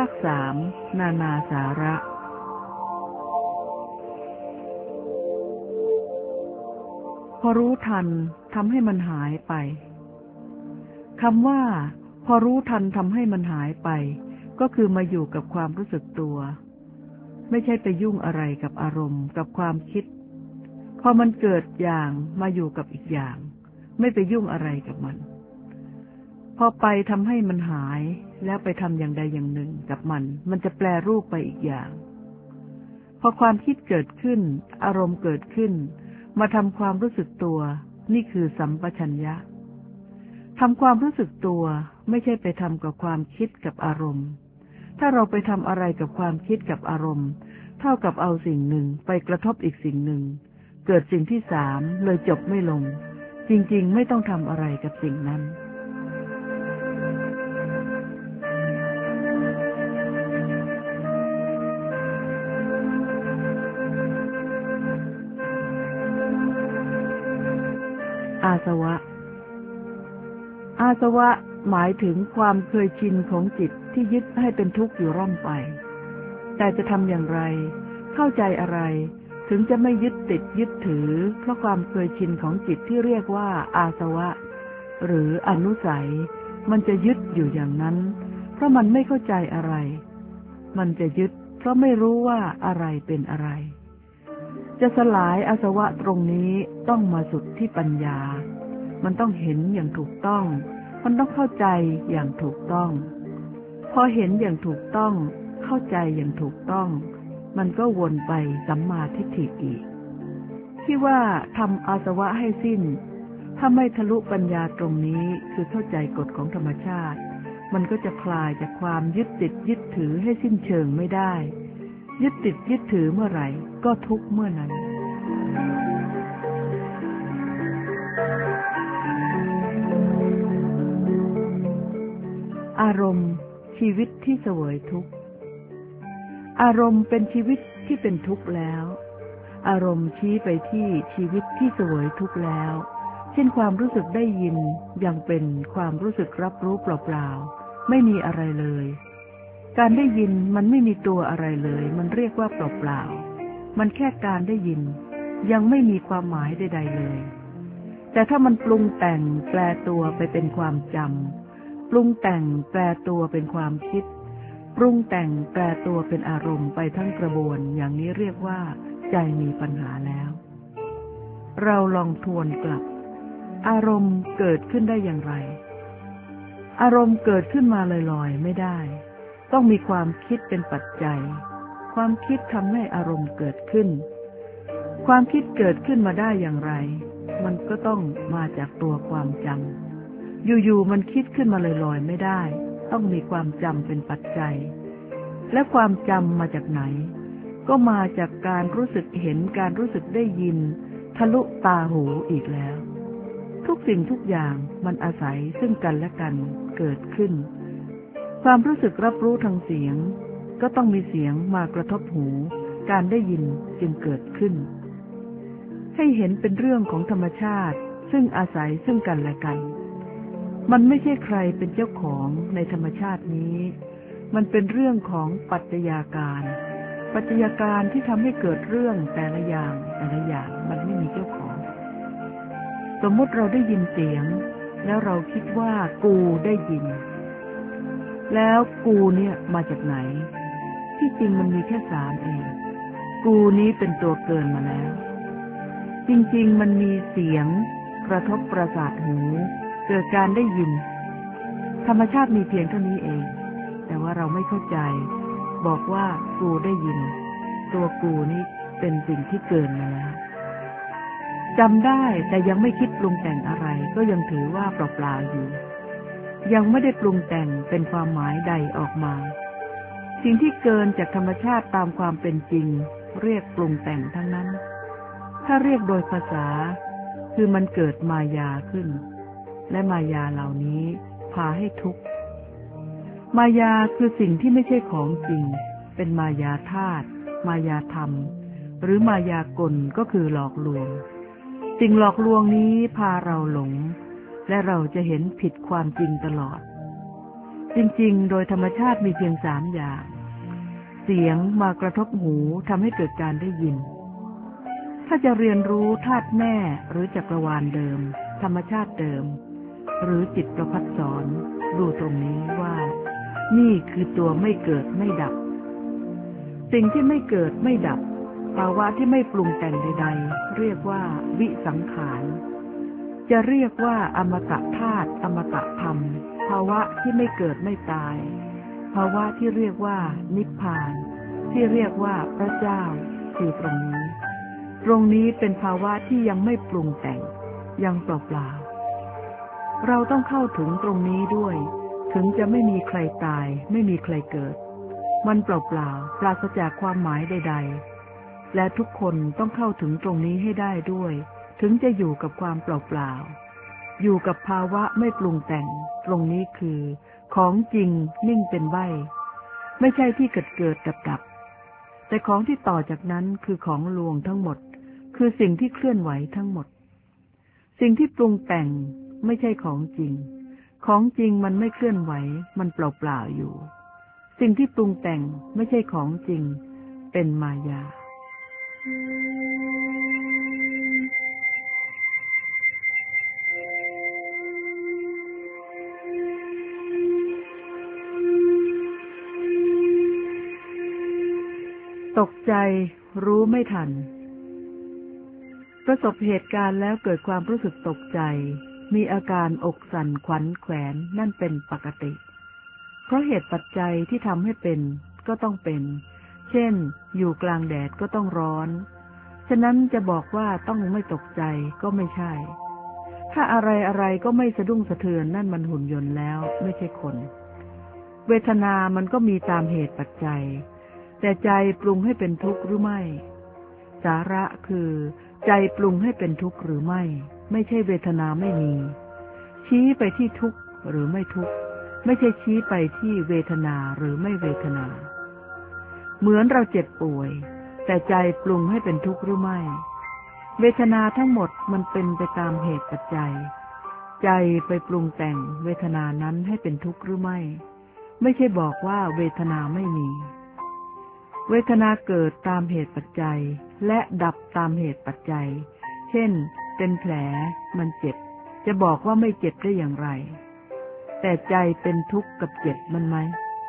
ค 3 นานาสาระพอรู้ทันทำให้มันหายไปคำว่าพอรู้ทันทำให้มันหายไปก็คือมาอยู่กับความรู้สึกตัวไม่ใช่ไปยุ่งอะไรกับอารมณ์กับความคิดพอมันเกิดอย่างมาอยู่กับอีกอย่างไม่ไปยุ่งอะไรกับมันพอไปทำให้มันหายแล้วไปทำอย่างใดอย่างหนึ่งกับมันจะแปรรูปไปอีกอย่างพอความคิดเกิดขึ้นอารมณ์เกิดขึ้นมาทำความรู้สึกตัวนี่คือสัมปชัญญะทำความรู้สึกตัวไม่ใช่ไปทำกับความคิดกับอารมณ์ถ้าเราไปทำอะไรกับความคิดกับอารมณ์เท่ากับเอาสิ่งหนึ่งไปกระทบอีกสิ่งหนึ่งเกิดสิ่งที่สามเลยจบไม่ลงจริงๆไม่ต้องทำอะไรกับสิ่งนั้นอาสวะหมายถึงความเคยชินของจิตที่ยึดให้เป็นทุกข์อยู่ร่ำไปแต่จะทำอย่างไรเข้าใจอะไรถึงจะไม่ยึดติดยึดถือเพราะความเคยชินของจิตที่เรียกว่าอาสวะหรืออนุสัยมันจะยึดอยู่อย่างนั้นเพราะมันไม่เข้าใจอะไรมันจะยึดเพราะไม่รู้ว่าอะไรเป็นอะไรจะสลายอาสวะตรงนี้ต้องมาสุดที่ปัญญามันต้องเห็นอย่างถูกต้องมันต้องเข้าใจอย่างถูกต้องพอเห็นอย่างถูกต้องเข้าใจอย่างถูกต้องมันก็วนไปสัมมาทิฏฐิอีกที่ว่าทำอาสวะให้สิ้นถ้าไม่ทะลุปัญญาตรงนี้คือเข้าใจกฎของธรรมชาติมันก็จะคลายจากความยึดติดยึดถือให้สิ้นเชิงไม่ได้ยึดติดยึดถือเมื่อไหร่ก็ทุกข์เมื่อนั้นอารมณ์ชีวิตที่เสวยทุกข์อารมณ์เป็นชีวิตที่เป็นทุกข์แล้วอารมณ์ชี้ไปที่ชีวิตที่เสวยทุกข์แล้วเช่นความรู้สึกได้ยินยังเป็นความรู้สึกรับรู้เปล่าๆไม่มีอะไรเลยการได้ยินมันไม่มีตัวอะไรเลยมันเรียกว่าเปล่าๆมันแค่การได้ยินยังไม่มีความหมายใดๆเลยแต่ถ้ามันปรุงแต่งแปลตัวไปเป็นความจำปรุงแต่งแปลตัวเป็นความคิดปรุงแต่งแปลตัวเป็นอารมณ์ไปทั้งกระบวนอย่างนี้เรียกว่าใจมีปัญหาแล้วเราลองทวนกลับอารมณ์เกิดขึ้นได้อย่างไรอารมณ์เกิดขึ้นมาลอยๆไม่ได้ต้องมีความคิดเป็นปัจจัยความคิดทำให้อารมณ์เกิดขึ้นความคิดเกิดขึ้นมาได้อย่างไรมันก็ต้องมาจากตัวความจำอยู่ๆมันคิดขึ้นมาลอยๆไม่ได้ต้องมีความจำเป็นปัจจัยและความจำมาจากไหนก็มาจากการรู้สึกเห็นการรู้สึกได้ยินทะลุตาหูอีกแล้วทุกสิ่งทุกอย่างมันอาศัยซึ่งกันและกันเกิดขึ้นความรู้สึกรับรู้ทางเสียงก็ต้องมีเสียงมากระทบหูการได้ยินจึงเกิดขึ้นให้เห็นเป็นเรื่องของธรรมชาติซึ่งอาศัยซึ่งกันและกันมันไม่ใช่ใครเป็นเจ้าของในธรรมชาตินี้มันเป็นเรื่องของปัจจัยการที่ทำให้เกิดเรื่องแต่ละอย่างมันไม่มีเจ้าของสมมติเราได้ยินเสียงแล้วเราคิดว่ากูได้ยินแล้วกูเนี่ยมาจากไหนที่จริงมันมีแค่สามเองกูนี้เป็นตัวเกินมาแล้วจริงๆมันมีเสียงกระทบประสาทหูเกิดการได้ยินธรรมชาติมีเพียงเท่านี้เองแต่ว่าเราไม่เข้าใจบอกว่ากูได้ยินตัวกูนี่เป็นสิ่งที่เกินมาแล้วจำได้แต่ยังไม่คิดปรุงแต่งอะไรก็ยังถือว่าเปล่าๆอยู่ยังไม่ได้ปรุงแต่งเป็นความหมายใดออกมาสิ่งที่เกินจากธรรมชาติตามความเป็นจริงเรียกปรุงแต่งทั้งนั้นถ้าเรียกโดยภาษาคือมันเกิดมายาขึ้นและมายาเหล่านี้พาให้ทุกข์มายาคือสิ่งที่ไม่ใช่ของจริงเป็นมายาธาตุมายาธรรมหรือมายากลก็คือหลอกลวงสิ่งหลอกลวงนี้พาเราหลงและเราจะเห็นผิดความจริงตลอดจริงๆโดยธรรมชาติมีเพียง3 อย่าง เสียงมากระทบหูทำให้เกิดการได้ยิน ถ้าจะเรียนรู้ธาตุแม่หรือจักรวาลเดิมธรรมชาติเดิมหรือจิตประภัสสรดูตรงนี้ว่านี่คือตัวไม่เกิดไม่ดับสิ่งที่ไม่เกิดไม่ดับภาวะที่ไม่ปรุงแต่งใดๆเรียกว่าวิสังขารจะเรียกว่าอมตะธาตุอมตะธรรมภาวะที่ไม่เกิดไม่ตายภาวะที่เรียกว่านิพพานที่เรียกว่าพระเจ้าคือตรงนี้เป็นภาวะที่ยังไม่ปรุงแต่งยังเปล่าๆเราต้องเข้าถึงตรงนี้ด้วยถึงจะไม่มีใครตายไม่มีใครเกิดมันเปล่าๆปราศจากความหมายใดๆและทุกคนต้องเข้าถึงตรงนี้ให้ได้ด้วยถึงจะอยู่กับความเปล่าๆอยู่กับภาวะไม่ปรุงแต่งตรงนี้คือของจริงนิ่งเป็นใบไม่ใช่ที่เกิดดับแต่ของที่ต่อจากนั้นคือของลวงทั้งหมดคือสิ่งที่เคลื่อนไหวทั้งหมดสิ่งที่ปรุงแต่งไม่ใช่ของจริงของจริงมันไม่เคลื่อนไหวมันเปล่าๆอยู่สิ่งที่ปรุงแต่งไม่ใช่ของจริงเป็นมายาตกใจรู้ไม่ทันประสบเหตุการณ์แล้วเกิดความรู้สึกตกใจมีอาการอกสั่นขวัญแขวนนั่นเป็นปกติเพราะเหตุปัจจัยที่ทำให้เป็นก็ต้องเป็นเช่นอยู่กลางแดดก็ต้องร้อนฉะนั้นจะบอกว่าต้องไม่ตกใจก็ไม่ใช่ถ้าอะไรก็ไม่สะดุ้งสะเทือนนั่นมันหุ่นยนต์แล้วไม่ใช่คนเวทนามันก็มีตามเหตุปัจจัยแต่ใจปรุงให้เป็นทุกข์หรือไม่สาระคือใจปรุงให้เป็นทุกข์หรือไม่ใช่เวทนาไม่มีชี้ไปที่ทุกข์หรือไม่ทุกข์ไม่ใช่ชี้ไปที่เวทนาหรือไม่เวทนาเหมือนเราเจ็บป่วยแต่ใจปรุงให้เป็นทุกข์หรือไม่เวทนาทั้งหมดมันเป็นไปตามเหตุปัจจัยใจไปปรุงแต่งเวทนานั้นให้เป็นทุกข์หรือไม่ใช่บอกว่าเวทนาไม่มีเวทนาเกิดตามเหตุปัจจัยและดับตามเหตุปัจจัยเช่นเป็นแผลมันเจ็บจะบอกว่าไม่เจ็บได้อย่างไรแต่ใจเป็นทุกข์กับเจ็บมันไหม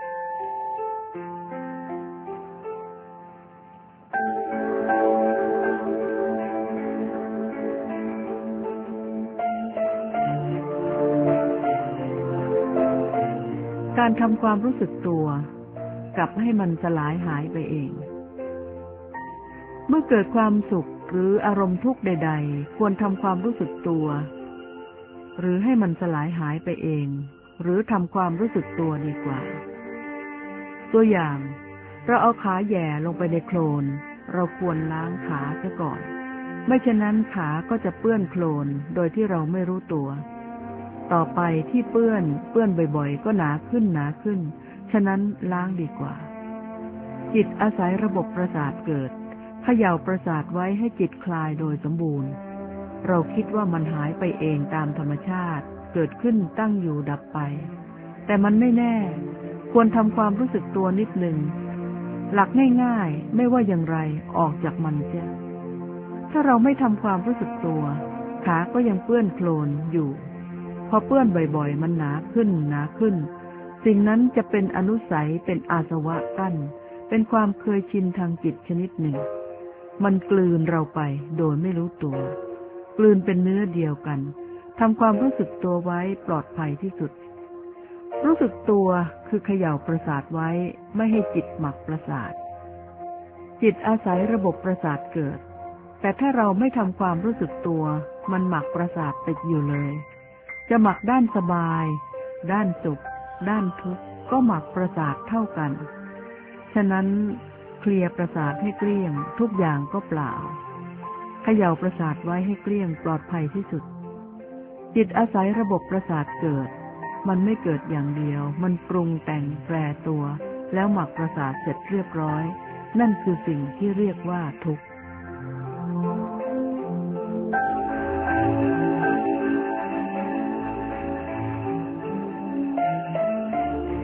การทำความรู้สึกตัวกับให้มันสลายหายไปเองเมื่อเกิดความสุขหรืออารมณ์ทุกข์ใดๆควรทำความรู้สึกตัวหรือให้มันสลายหายไปเองหรือทำความรู้สึกตัวดีกว่าตัวอย่างเราเอาขาแหย่ลงไปในโคลนเราควรล้างขาซะก่อนไม่เช่นนั้นขาก็จะเปื้อนโคลนโดยที่เราไม่รู้ตัวต่อไปที่เปื้อนบ่อยๆก็หนาขึ้นฉะนั้นล้างดีกว่าจิตอาศัยระบบประสาทเกิดเขย่าประสาทไว้ให้จิตคลายโดยสมบูรณ์เราคิดว่ามันหายไปเองตามธรรมชาติเกิดขึ้นตั้งอยู่ดับไปแต่มันไม่แน่ควรทำความรู้สึกตัวนิดหนึ่งหลักง่ายๆไม่ว่าอย่างไรออกจากมันเสียถ้าเราไม่ทำความรู้สึกตัวขาก็ยังเปื้อนโคลนอยู่พอเปื้อนบ่อยๆมันหนาขึ้นสิ่งนั้นจะเป็นอนุสัยเป็นอาสวะกั้นเป็นความเคยชินทางจิตชนิดหนึ่งมันกลืนเราไปโดยไม่รู้ตัวกลืนเป็นเนื้อเดียวกันทำความรู้สึกตัวไว้ปลอดภัยที่สุดรู้สึกตัวคือเขย่าประสาทไว้ไม่ให้จิตหมักประสาทจิตอาศัยระบบประสาทเกิดแต่ถ้าเราไม่ทำความรู้สึกตัวมันหมักประสาทติดอยู่เลยจะหมักด้านสบายด้านสุขด้านทุกข์ก็หมักประสาทเท่ากันฉะนั้นเคลียร์ประสาทให้เกลี้ยงทุกอย่างก็เปล่าเขย่าประสาทไว้ให้เกลี้ยงปลอดภัยที่สุดจิตอาศัยระบบประสาทเกิดมันไม่เกิดอย่างเดียวมันปรุงแต่งแปรตัวแล้วหมักประสาทเสร็จเรียบร้อยนั่นคือสิ่งที่เรียกว่าทุกข์ ก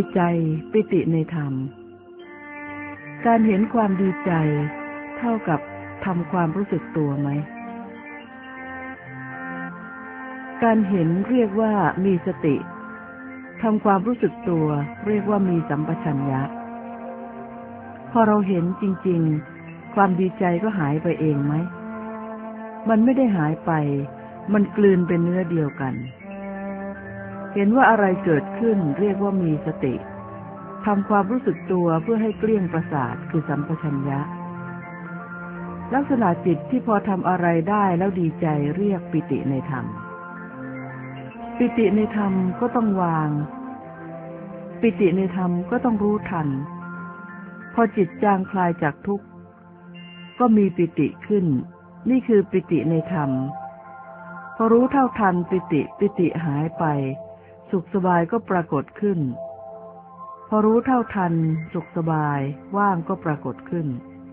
ใจปิติในธรรมการเห็นความดีใจเท่ากับทำความรู้สึกตัวไหมการเห็นเรียกว่ามีสติทำความรู้สึกตัวเรียกว่ามีสัมปชัญญะพอเราเห็นจริงๆความดีใจก็หายไปเองไหมมันไม่ได้หายไปมันกลืนเป็นเนื้อเดียวกันเห็นว่าอะไรเกิดขึ้นเรียกว่ามีสติทำความรู้สึกตัวเพื่อให้เกลี้ยงประสาทคือสัมปชัญญะลักษณะจิตที่พอทำอะไรได้แล้วดีใจเรียกปิติในธรรมปิติในธรรมก็ต้องวางปิติในธรรมก็ต้องรู้ทันพอจิตจางคลายจากทุกข์ก็มีปิติขึ้นนี่คือปิติในธรรมพอรู้เท่าทันปิติหายไปสุขสบายก็ปรากฏขึ้นพอรู้เท่าทันสุขสบายว่างก็ปรากฏขึ้น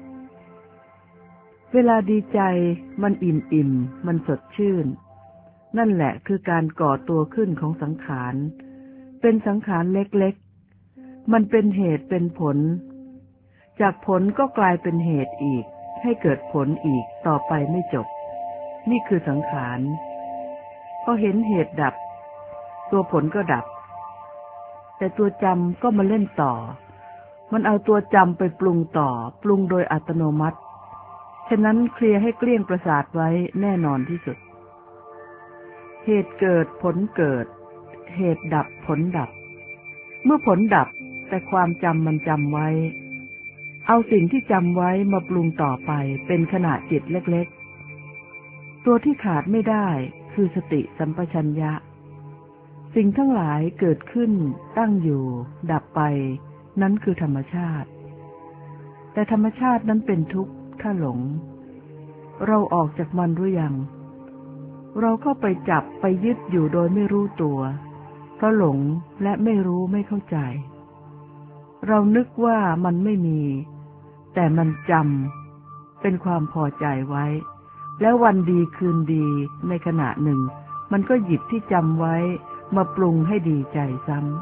เวลาดีใจมันอิ่มมันสดชื่นนั่นแหละคือการก่อตัวขึ้นของสังขารเป็นสังขารเล็กๆมันเป็นเหตุเป็นผลจากผลก็กลายเป็นเหตุอีกให้เกิดผลอีกต่อไปไม่จบนี่คือสังขารพอเห็นเหตุดับตัวผลก็ดับแต่ตัวจำก็มาเล่นต่อมันเอาตัวจำไปปรุงต่อปรุงโดยอัตโนมัติฉะนั้นเคลียร์ให้เกลี้ยงประสาทไว้แน่นอนที่สุดเหตุเกิดผลเกิดเหตุดับผลดับเมื่อผลดับแต่ความจำมันจำไว้เอาสิ่งที่จำไว้มาปรุงต่อไปเป็นขณะจิตเล็กๆตัวที่ขาดไม่ได้คือสติสัมปชัญญะสิ่งทั้งหลายเกิดขึ้นตั้งอยู่ดับไปนั้นคือธรรมชาติแต่ธรรมชาตินั้นเป็นทุกข์ถ้าหลงเราออกจากมันหรือยังเราเข้าไปจับไปยึดอยู่โดยไม่รู้ตัวเพราะหลงและไม่รู้ไม่เข้าใจเรานึกว่ามันไม่มีแต่มันจำเป็นความพอใจไว้แล้ววันดีคืนดีในขณะหนึ่งมันก็หยิบที่จำไว้มาปรุงให้ดีใจซ้ำ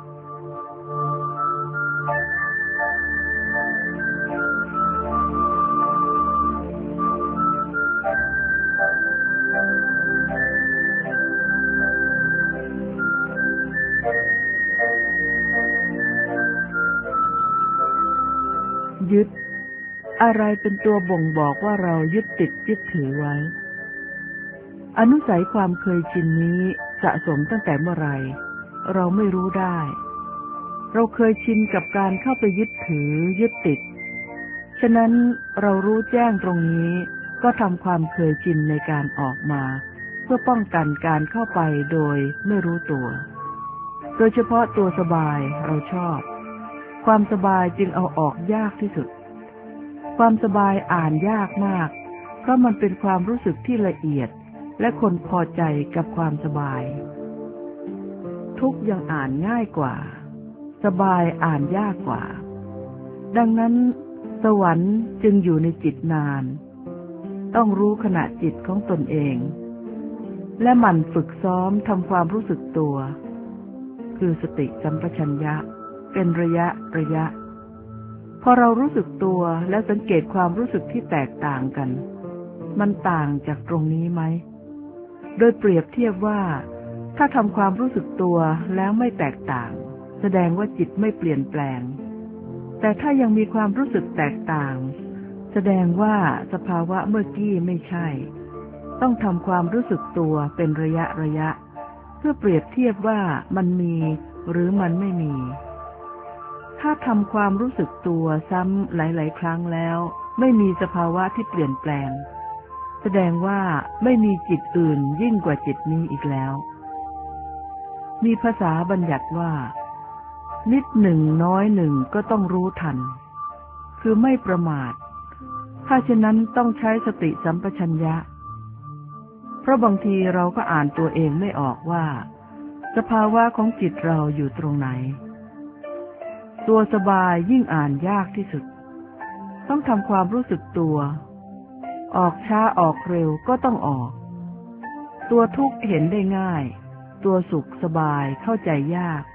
ยึดอะไรเป็นตัวบ่งบอกว่าเรายึดติดยึดถือไว้อนุสัยความเคยชินนี้สะสมตั้งแต่เมื่อไรเราไม่รู้ได้เราเคยชินกับการเข้าไปยึดถือยึดติดฉะนั้นเรารู้แจ้งตรงนี้ก็ทำความเคยชินในการออกมาเพื่อป้องกันการเข้าไปโดยไม่รู้ตัวโดยเฉพาะตัวสบายเราชอบความสบายจึงเอาออกยากที่สุดความสบายอ่านยากมากเพราะมันเป็นความรู้สึกที่ละเอียดและคนพอใจกับความสบายทุกข์ยังอ่านง่ายกว่าสบายอ่านยากกว่าดังนั้นสวรรค์จึงอยู่ในจิตนานต้องรู้ขณะจิตของตนเองและหมั่นฝึกซ้อมทำความรู้สึกตัวคือสติสัมปชัญญะเป็นระยะพอเรารู้สึกตัวและสังเกตความรู้สึกที่แตกต่างกันมันต่างจากตรงนี้ไหมโดยเปรียบเทียบว่าถ้าทำความรู้สึกตัวแล้วไม่แตกต่างแสดงว่าจิตไม่เปลี่ยนแปลงแต่ถ้ายังมีความรู้สึกแตกต่างแสดงว่าสภาวะเมื่อกี้ไม่ใช่ต้องทำความรู้สึกตัวเป็นระยะเพื่อเปรียบเทียบว่ามันมีหรือมันไม่มีถ้าทำความรู้สึกตัวซ้ำหลายๆครั้งแล้วไม่มีสภาวะที่เปลี่ยนแปลงแสดงว่าไม่มีจิตอื่นยิ่งกว่าจิตนี้อีกแล้วมีภาษาบัญญัติว่านิดหนึ่งน้อยหนึ่งก็ต้องรู้ทันคือไม่ประมาทถ้าเช่นนั้นต้องใช้สติสัมปชัญญะเพราะบางทีเราก็อ่านตัวเองไม่ออกว่าสภาวะของจิตเราอยู่ตรงไหนตัวสบายยิ่งอ่านยากที่สุดต้องทำความรู้สึกตัวออกช้าออกเร็วก็ต้องออกตัวทุกข์เห็นได้ง่ายตัวสุขสบายเข้าใจยาก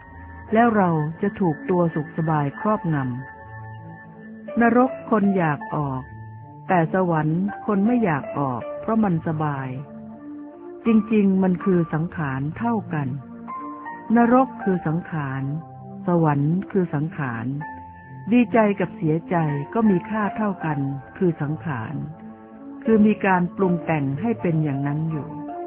แล้วเราจะถูกตัวสุขสบายครอบงำนรกคนอยากออกแต่สวรรค์คนไม่อยากออกเพราะมันสบายจริงๆมันคือสังขารเท่ากันนรกคือสังขารสวรรค์คือสังขารดีใจกับเสียใจก็มีค่าเท่ากันคือสังขารคือมีการปรุงแต่งให้เป็นอย่างนั้นอยู่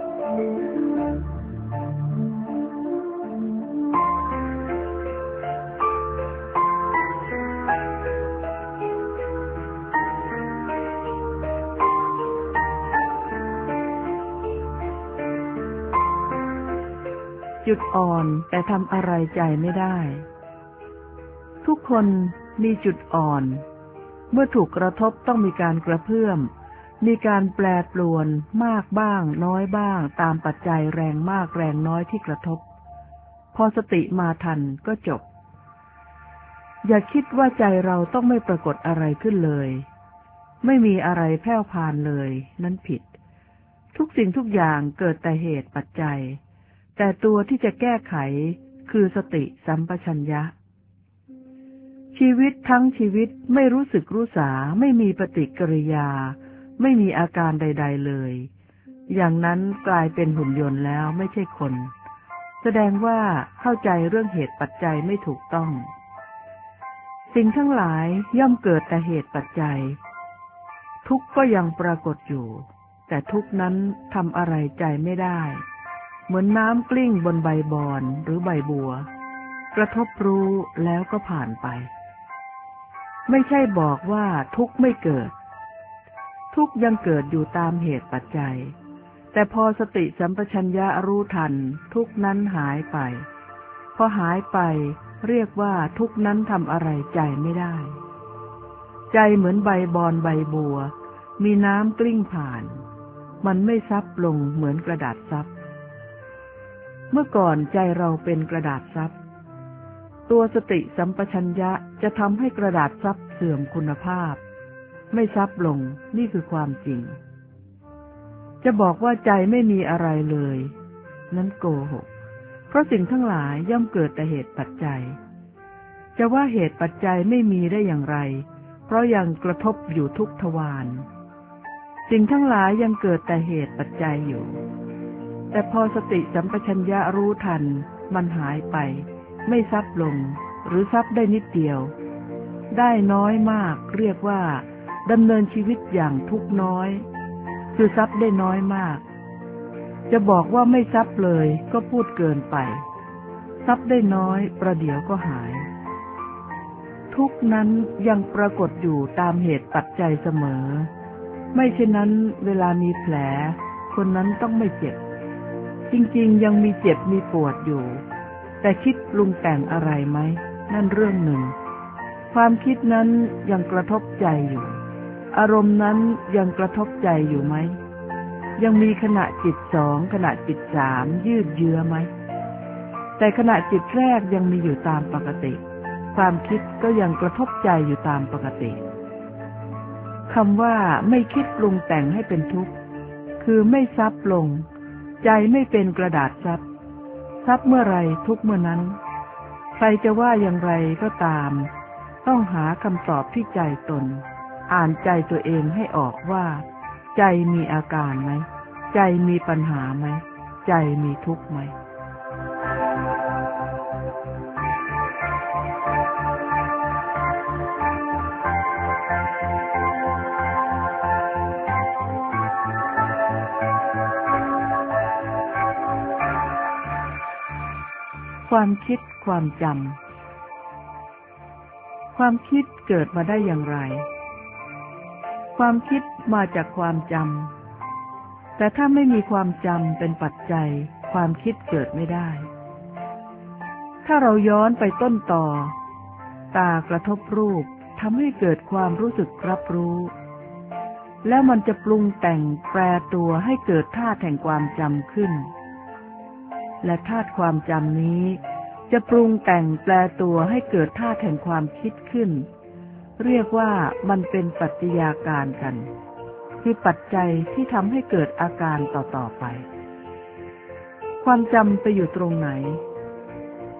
จุดอ่อนแต่ทำอะไรใจไม่ได้ทุกคนมีจุดอ่อนเมื่อถูกกระทบต้องมีการกระเพื่อมมีการแปรปรวนมากบ้างน้อยบ้างตามปัจจัยแรงมากแรงน้อยที่กระทบพอสติมาทันก็จบอย่าคิดว่าใจเราต้องไม่ปรากฏอะไรขึ้นเลยไม่มีอะไรแผ่วพานเลยนั้นผิดทุกสิ่งทุกอย่างเกิดแต่เหตุปัจจัยแต่ตัวที่จะแก้ไขคือสติสัมปชัญญะชีวิตทั้งชีวิตไม่รู้สึกรู้สาไม่มีปฏิกิริยาไม่มีอาการใดๆเลยอย่างนั้นกลายเป็นหุ่นยนต์แล้วไม่ใช่คนแสดงว่าเข้าใจเรื่องเหตุปัจจัยไม่ถูกต้องสิ่งทั้งหลายย่อมเกิดแต่เหตุปัจจัยทุกข์ก็ยังปรากฏอยู่แต่ทุกข์นั้นทำอะไรใจไม่ได้เหมือนน้ำกลิ้งบนใบบอนหรือใบบัวกระทบรู้แล้วก็ผ่านไปไม่ใช่บอกว่าทุกข์ไม่เกิดทุกข์ยังเกิดอยู่ตามเหตุปัจจัยแต่พอสติสัมปชัญญะรู้ทันทุกข์นั้นหายไปพอหายไปเรียกว่าทุกข์นั้นทำอะไรใจไม่ได้ใจเหมือนใบบอนใบบัวมีน้ำกลิ้งผ่านมันไม่ซับลงเหมือนกระดาษซับเมื่อก่อนใจเราเป็นกระดาษซับตัวสติสัมปชัญญะจะทำให้กระดาษซับเสื่อมคุณภาพไม่ซับลงนี่คือความจริงจะบอกว่าใจไม่มีอะไรเลยนั้นโกหกเพราะสิ่งทั้งหลายย่อมเกิดแต่เหตุปัจจัยจะว่าเหตุปัจจัยไม่มีได้อย่างไรเพราะยังกระทบอยู่ทุกทวารสิ่งทั้งหลายยังเกิดแต่เหตุปัจจัยอยู่แต่พอสติสัมปชัญญะรู้ทันมันหายไปไม่ซับลงหรือซับได้นิดเดียวได้น้อยมากเรียกว่าดำเนินชีวิตอย่างทุกข์น้อยคือซับได้น้อยมากจะบอกว่าไม่ซับเลยก็พูดเกินไปซับได้น้อยประเดี๋ยวก็หายทุกข์นั้นยังปรากฏอยู่ตามเหตุปัจจัยเสมอไม่เช่นนั้นเวลามีแผลคนนั้นต้องไม่เจ็บจริงๆยังมีเจ็บมีปวดอยู่แต่คิดปรุงแต่งอะไรไหมนั่นเรื่องหนึ่งความคิดนั้นยังกระทบใจอยู่อารมณ์นั้นยังกระทบใจอยู่ไหมยังมีขณะจิตสองขณะจิตสามยืดเยื้อไหมแต่ขณะจิตแรกยังมีอยู่ตามปกติความคิดก็ยังกระทบใจอยู่ตามปกติคำว่าไม่คิดปรุงแต่งให้เป็นทุกข์คือไม่ซับลงใจไม่เป็นกระดาษซับซับเมื่อไรทุกเมื่อนั้นใครจะว่าอย่างไรก็ตามต้องหาคำตอบที่ใจตนอ่านใจตัวเองให้ออกว่าใจมีอาการไหมใจมีปัญหาไหมใจมีทุกข์ไหมความคิดความจำความคิดเกิดมาได้อย่างไรความคิดมาจากความจำแต่ถ้าไม่มีความจำเป็นปัจจัยความคิดเกิดไม่ได้ถ้าเราย้อนไปต้นตอตากระทบรูปทำให้เกิดความรู้สึกรับรู้แล้วมันจะปรุงแต่งแปรตัวให้เกิดธาตุแห่งความจำขึ้นและธาตุความจำนี้จะปรุงแต่งแปรตัวให้เกิดธาตุแห่งความคิดขึ้นเรียกว่ามันเป็นปัจจัยการกันคือปัจจัยที่ทำให้เกิดอาการต่อๆไปความจำไปอยู่ตรงไหน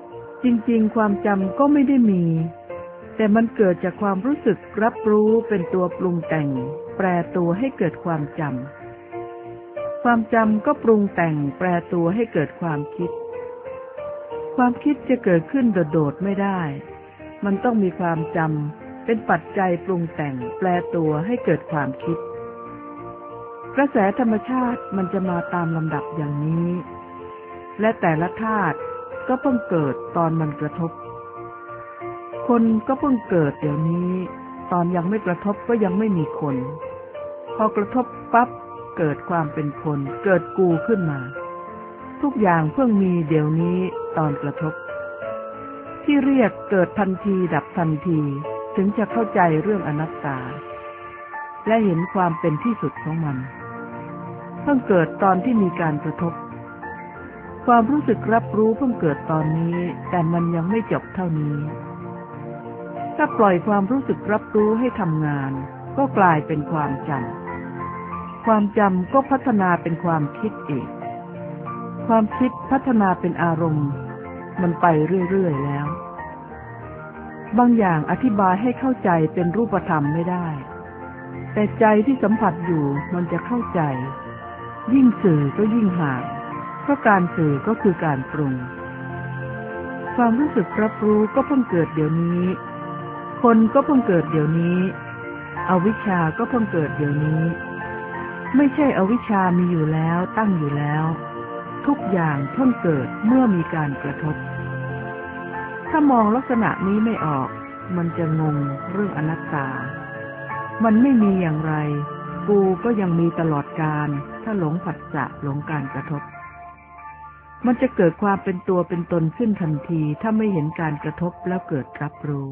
จริงๆความจำก็ไม่ได้มี แต่มันเกิดจากความรู้สึกรับรู้เป็นตัวปรุงแต่งแปรตัวให้เกิดความจำความจำก็ปรุงแต่งแปรตัวให้เกิดความคิดความคิดจะเกิดขึ้นโดดๆไม่ได้มันต้องมีความจำเป็นปัจจัยปรุงแต่งแปรตัวให้เกิดความคิดกระแสธรรมชาติมันจะมาตามลำดับอย่างนี้และแต่ละธาตุก็เพิ่งเกิดตอนมันกระทบคนก็เพิ่งเกิดเดี๋ยวนี้ตอนยังไม่กระทบก็ยังไม่มีคนพอกระทบปั๊บเกิดความเป็นคนเกิดกูขึ้นมาทุกอย่างเพิ่งมีเดี๋ยวนี้ตอนกระทบที่เรียกเกิดทันทีดับทันทีถึงจะเข้าใจเรื่องอนัตตาและเห็นความเป็นที่สุดของมันเพิ่งเกิดตอนที่มีการกระทบความรู้สึกรับรู้เพิ่งเกิดตอนนี้แต่มันยังไม่จบเท่านี้ถ้าปล่อยความรู้สึกรับรู้ให้ทำงานก็กลายเป็นความจำความจำก็พัฒนาเป็นความคิดอีกความคิดพัฒนาเป็นอารมณ์มันไปเรื่อยๆแล้วบางอย่างอธิบายให้เข้าใจเป็นรูปธรรมไม่ได้แต่ใจที่สัมผัสอยู่มันจะเข้าใจยิ่งสื่อก็ยิ่งห่างเพราะการสื่อก็คือการปรุงความรู้สึกรับรู้ก็เพิ่งเกิดเดี๋ยวนี้คนก็เพิ่งเกิดเดี๋ยวนี้อวิชชาก็เพิ่งเกิดเดี๋ยวนี้ไม่ใช่อวิชชามีอยู่แล้วตั้งอยู่แล้วทุกอย่างเพิ่งเกิดเมื่อมีการกระทบถ้ามองลักษณะนี้ไม่ออกมันจะงงเรื่องอนัตตามันไม่มีอย่างไรกูก็ยังมีตลอดกาลถ้าหลงผัสสะหลงการกระทบมันจะเกิดความเป็นตัวเป็นตนขึ้นทันทีถ้าไม่เห็นการกระทบแล้วเกิดรับรู้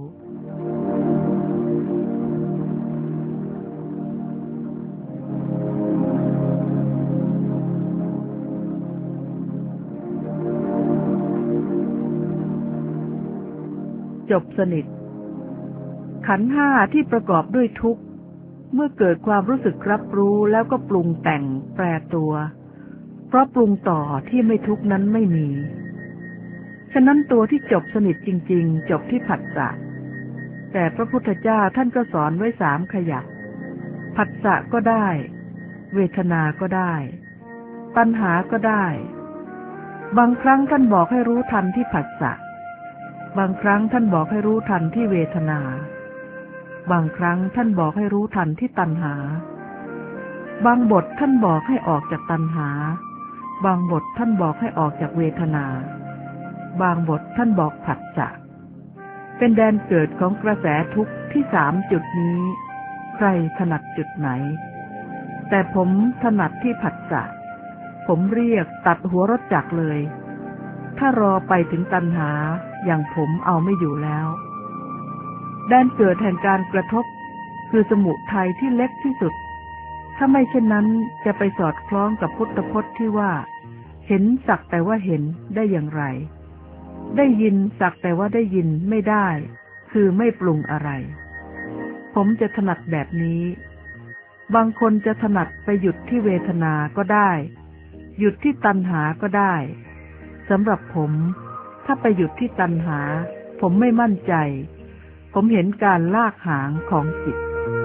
จบสนิทขันธ์ห้าที่ประกอบด้วยทุกข์เมื่อเกิดความรู้สึกรับรู้แล้วก็ปรุงแต่งแปรตัวเพราะปรุงต่อที่ไม่ทุกข์นั้นไม่มีฉะนั้นตัวที่จบสนิทจริงๆจบที่ผัสสะแต่พระพุทธเจ้าท่านก็สอนไว้3ขยักผัสสะก็ได้เวทนาก็ได้ตัณหาก็ได้บางครั้งท่านบอกให้รู้ทันที่ผัสสะบางครั้งท่านบอกให้รู้ทันที่เวทนาบางครั้งท่านบอกให้รู้ทันที่ตัณหาบางบทท่านบอกให้ออกจากตัณหาบางบทท่านบอกให้ออกจากเวทนาบางบทท่านบอกผัสสะเป็นแดนเกิดของกระแสทุกข์ที่3จุดนี้ใครถนัดจุดไหนแต่ผมถนัดที่ผัสสะผมเรียกตัดหัวรถจักรเลยถ้ารอไปถึงตัณหาอย่างผมเอาไม่อยู่แล้วแดนเกิดแห่งการกระทบคือสมุทัยที่เล็กที่สุดถ้าไม่เช่นนั้นจะไปสอดคล้องกับพุทธพจน์ที่ว่าเห็นสักแต่ว่าเห็นได้อย่างไรได้ยินสักแต่ว่าได้ยินไม่ได้คือไม่ปรุงอะไรผมจะถนัดแบบนี้บางคนจะถนัดไปหยุดที่เวทนาก็ได้หยุดที่ตัณหาก็ได้สำหรับผมถ้าไปหยุดที่ตัณหาผมไม่มั่นใจผมเห็นการลากหางของจิต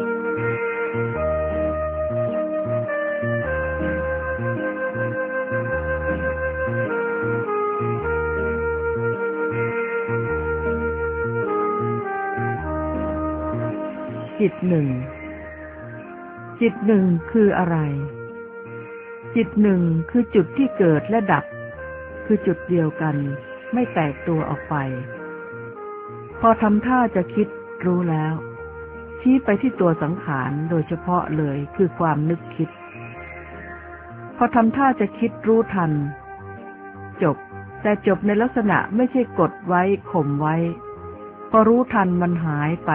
จิตหนึ่งจิตหนึ่งคืออะไรจิตหนึ่งคือจุดที่เกิดและดับคือจุดเดียวกันไม่แตกตัวออกไปพอทำท่าจะคิดรู้แล้วชี้ไปที่ตัวสังขารโดยเฉพาะเลยคือความนึกคิดพอทำท่าจะคิดรู้ทันจบแต่จบในลักษณะไม่ใช่กดไว้ข่มไว้พอรู้ทันมันหายไป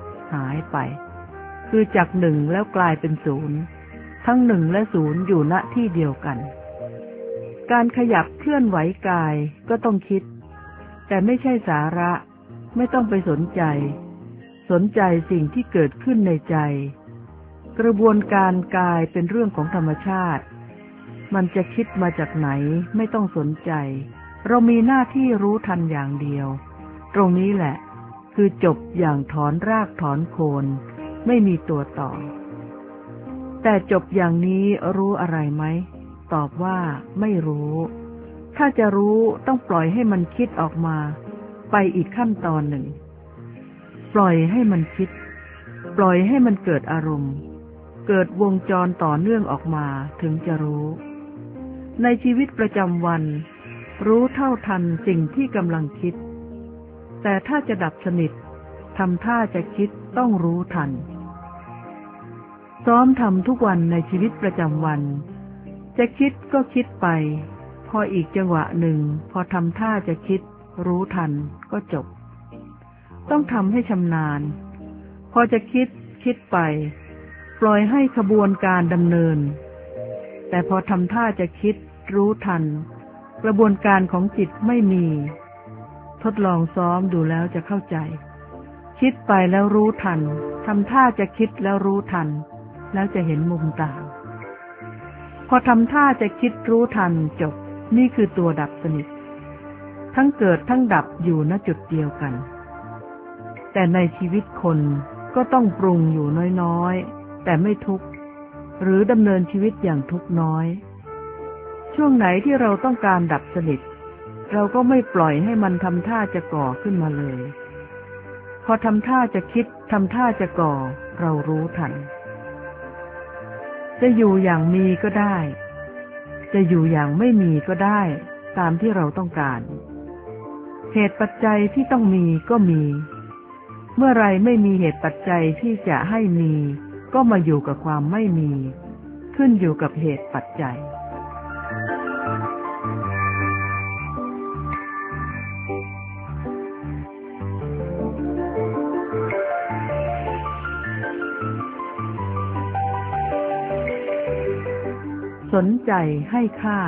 คือจาก1แล้วกลายเป็น0ทั้ง1และ0อยู่ณที่เดียวกันการขยับเคลื่อนไหวกายก็ต้องคิดแต่ไม่ใช่สาระไม่ต้องไปสนใจสิ่งที่เกิดขึ้นในใจกระบวนการกายเป็นเรื่องของธรรมชาติมันจะคิดมาจากไหนไม่ต้องสนใจเรามีหน้าที่รู้ทันอย่างเดียวตรงนี้แหละคือจบอย่างถอนรากถอนโคนไม่มีตัวต่อแต่จบอย่างนี้รู้อะไรไหมตอบว่าไม่รู้ถ้าจะรู้ต้องปล่อยให้มันคิดออกมาไปอีกขั้นตอนหนึ่งปล่อยให้มันคิดปล่อยให้มันเกิดอารมณ์เกิดวงจรต่อเนื่องออกมาถึงจะรู้ในชีวิตประจำวันรู้เท่าทันสิ่งที่กำลังคิดแต่ถ้าจะดับสนิททำท่าจะคิดต้องรู้ทันซ้อมทำทุกวันในชีวิตประจำวันจะคิดก็คิดไปพออีกจังหวะหนึ่งพอทำท่าจะคิดรู้ทันก็จบต้องทำให้ชำนาญพอจะคิดไปปล่อยให้ขบวนการดำเนินแต่พอทำท่าจะคิดรู้ทันกระบวนการของจิตไม่มีทดลองซ้อมดูแล้วจะเข้าใจคิดไปแล้วรู้ทันทำท่าจะคิดแล้วรู้ทันแล้วจะเห็นมุมต่างพอทำท่าจะคิดรู้ทันจบนี่คือตัวดับสนิททั้งเกิดทั้งดับอยู่ณจุดเดียวกันแต่ในชีวิตคนก็ต้องปรุงอยู่น้อยๆแต่ไม่ทุกข์หรือดำเนินชีวิตอย่างทุกข์น้อยช่วงไหนที่เราต้องการดับสนิทเราก็ไม่ปล่อยให้มันทำท่าจะก่อขึ้นมาเลยพอทำท่าจะคิดทำท่าจะก่อเรารู้ทันจะอยู่อย่างมีก็ได้จะอยู่อย่างไม่มีก็ได้ตามที่เราต้องการเหตุปัจจัยที่ต้องมีก็มีเมื่อไรไม่มีเหตุปัจจัยที่จะให้มีก็มาอยู่กับความไม่มีขึ้นอยู่กับเหตุปัจจัยสนใจให้ค่า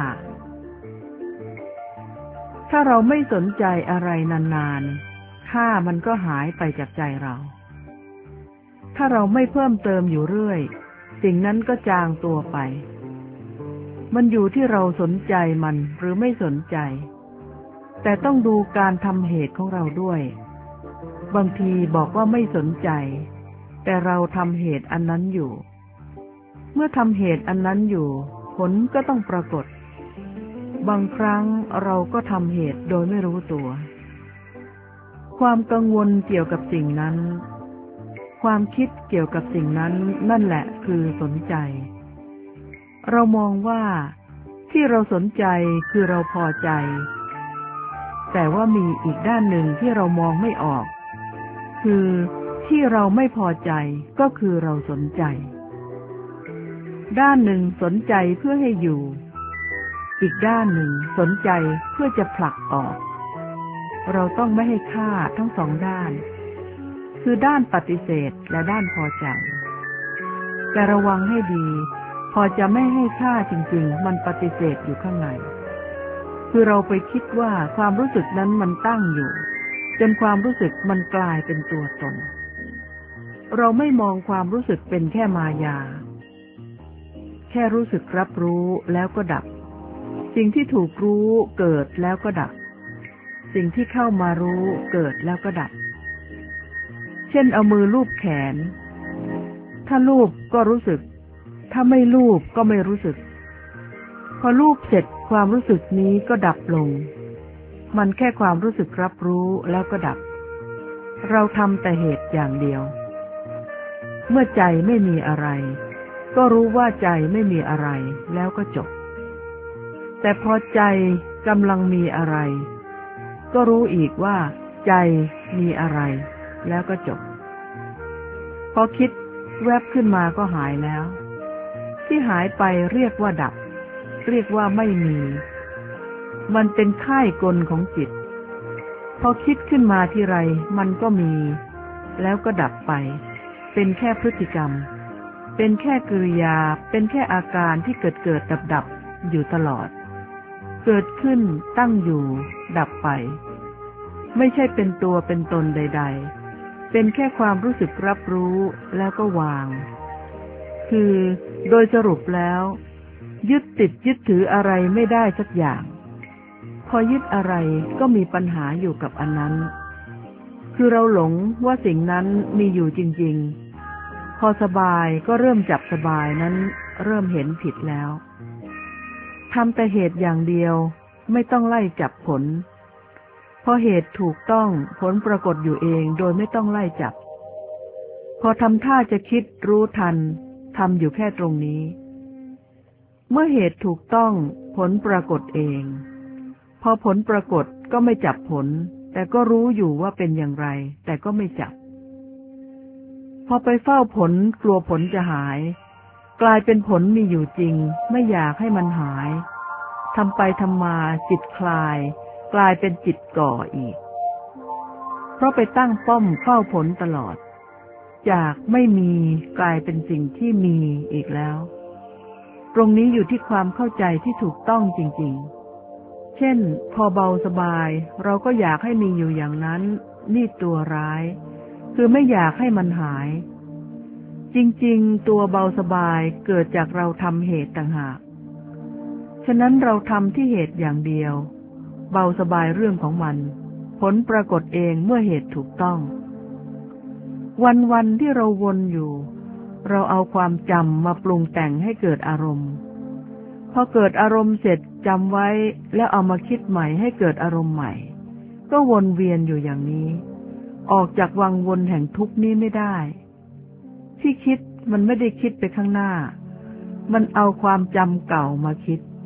ถ้าเราไม่สนใจอะไรนานๆค่ามันก็หายไปจากใจเราถ้าเราไม่เพิ่มเติมอยู่เรื่อยสิ่งนั้นก็จางตัวไปมันอยู่ที่เราสนใจมันหรือไม่สนใจแต่ต้องดูการทำเหตุของเราด้วยบางทีบอกว่าไม่สนใจแต่เราทำเหตุอันนั้นอยู่เมื่อทำเหตุอันนั้นอยู่ผลก็ต้องปรากฏบางครั้งเราก็ทำเหตุโดยไม่รู้ตัวความกังวลเกี่ยวกับสิ่งนั้นความคิดเกี่ยวกับสิ่งนั้นนั่นแหละคือสนใจเรามองว่าที่เราสนใจคือเราพอใจแต่ว่ามีอีกด้านหนึ่งที่เรามองไม่ออกคือที่เราไม่พอใจก็คือเราสนใจด้านหนึ่งสนใจเพื่อให้อยู่อีกด้านหนึ่งสนใจเพื่อจะผลักออกเราต้องไม่ให้ค่าทั้งสองด้านคือด้านปฏิเสธและด้านพอใจแต่ระวังให้ดีพอจะไม่ให้ค่าจริงๆมันปฏิเสธอยู่ข้างในคือเราไปคิดว่าความรู้สึกนั้นมันตั้งอยู่จนความรู้สึกมันกลายเป็นตัวตนเราไม่มองความรู้สึกเป็นแค่มายาแค่รู้สึกรับรู้แล้วก็ดับสิ่งที่ถูกรู้เกิดแล้วก็ดับสิ่งที่เข้ามารู้เกิดแล้วก็ดับเช่นเอามือลูบแขนถ้าลูบก็รู้สึกถ้าไม่ลูบก็ไม่รู้สึกพอลูบเสร็จความรู้สึกนี้ก็ดับลงมันแค่ความรู้สึกรับรู้แล้วก็ดับเราทำแต่เหตุอย่างเดียวเมื่อใจไม่มีอะไรก็รู้ว่าใจไม่มีอะไรแล้วก็จบแต่พอใจกำลังมีอะไรก็รู้อีกว่าใจมีอะไรแล้วก็จบพอคิดแวบขึ้นมาก็หายแล้วที่หายไปเรียกว่าดับเรียกว่าไม่มีมันเป็นค่ายกลของจิตพอคิดขึ้นมาทีไรมันก็มีแล้วก็ดับไปเป็นแค่พฤติกรรมเป็นแค่กิริยาเป็นแค่อาการที่เกิดดับอยู่ตลอดเกิดขึ้นตั้งอยู่ดับไปไม่ใช่เป็นตัวเป็นตนใดๆเป็นแค่ความรู้สึกรับรู้แล้วก็วางคือโดยสรุปแล้วยึดติดยึดถืออะไรไม่ได้สักอย่างพอยึดอะไรก็มีปัญหาอยู่กับอันนั้นคือเราหลงว่าสิ่งนั้นมีอยู่จริงๆพอสบายก็เริ่มจับสบายนั้นเริ่มเห็นผิดแล้วทำแต่เหตุอย่างเดียวไม่ต้องไล่จับผลพอเหตุถูกต้องผลปรากฏอยู่เองโดยไม่ต้องไล่จับพอทำท่าจะคิดรู้ทันทำอยู่แค่ตรงนี้เมื่อเหตุถูกต้องผลปรากฏเองพอผลปรากฏก็ไม่จับผลแต่ก็รู้อยู่ว่าเป็นอย่างไรแต่ก็ไม่จับพอไปเฝ้าผลกลัวผลจะหายกลายเป็นผลมีอยู่จริงไม่อยากให้มันหายทำไปทำมาจิตคลายกลายเป็นจิตก่ออีกเพราะไปตั้งป้อมเฝ้าผลตลอดจากไม่มีกลายเป็นสิ่งที่มีอีกแล้วตรงนี้อยู่ที่ความเข้าใจที่ถูกต้องจริงๆเช่นพอเบาสบายเราก็อยากให้มีอยู่อย่างนั้นนี่ตัวร้ายคือไม่อยากให้มันหายจริงๆตัวเบาสบายเกิดจากเราทำเหตุต่างหากฉะนั้นเราทำที่เหตุอย่างเดียวเบาสบายเรื่องของมันผลปรากฏเองเมื่อเหตุถูกต้องวันๆที่เราวนอยู่เราเอาความจำมาปรุงแต่งให้เกิดอารมณ์พอเกิดอารมณ์เสร็จจำไว้แล้วเอามาคิดใหม่ให้เกิดอารมณ์ใหม่ก็วนเวียนอยู่อย่างนี้ออกจากวังวนแห่งทุกข์นี้ไม่ได้ที่คิดมันไม่ได้คิดไปข้างหน้ามันเอาความจำเก่ามาคิด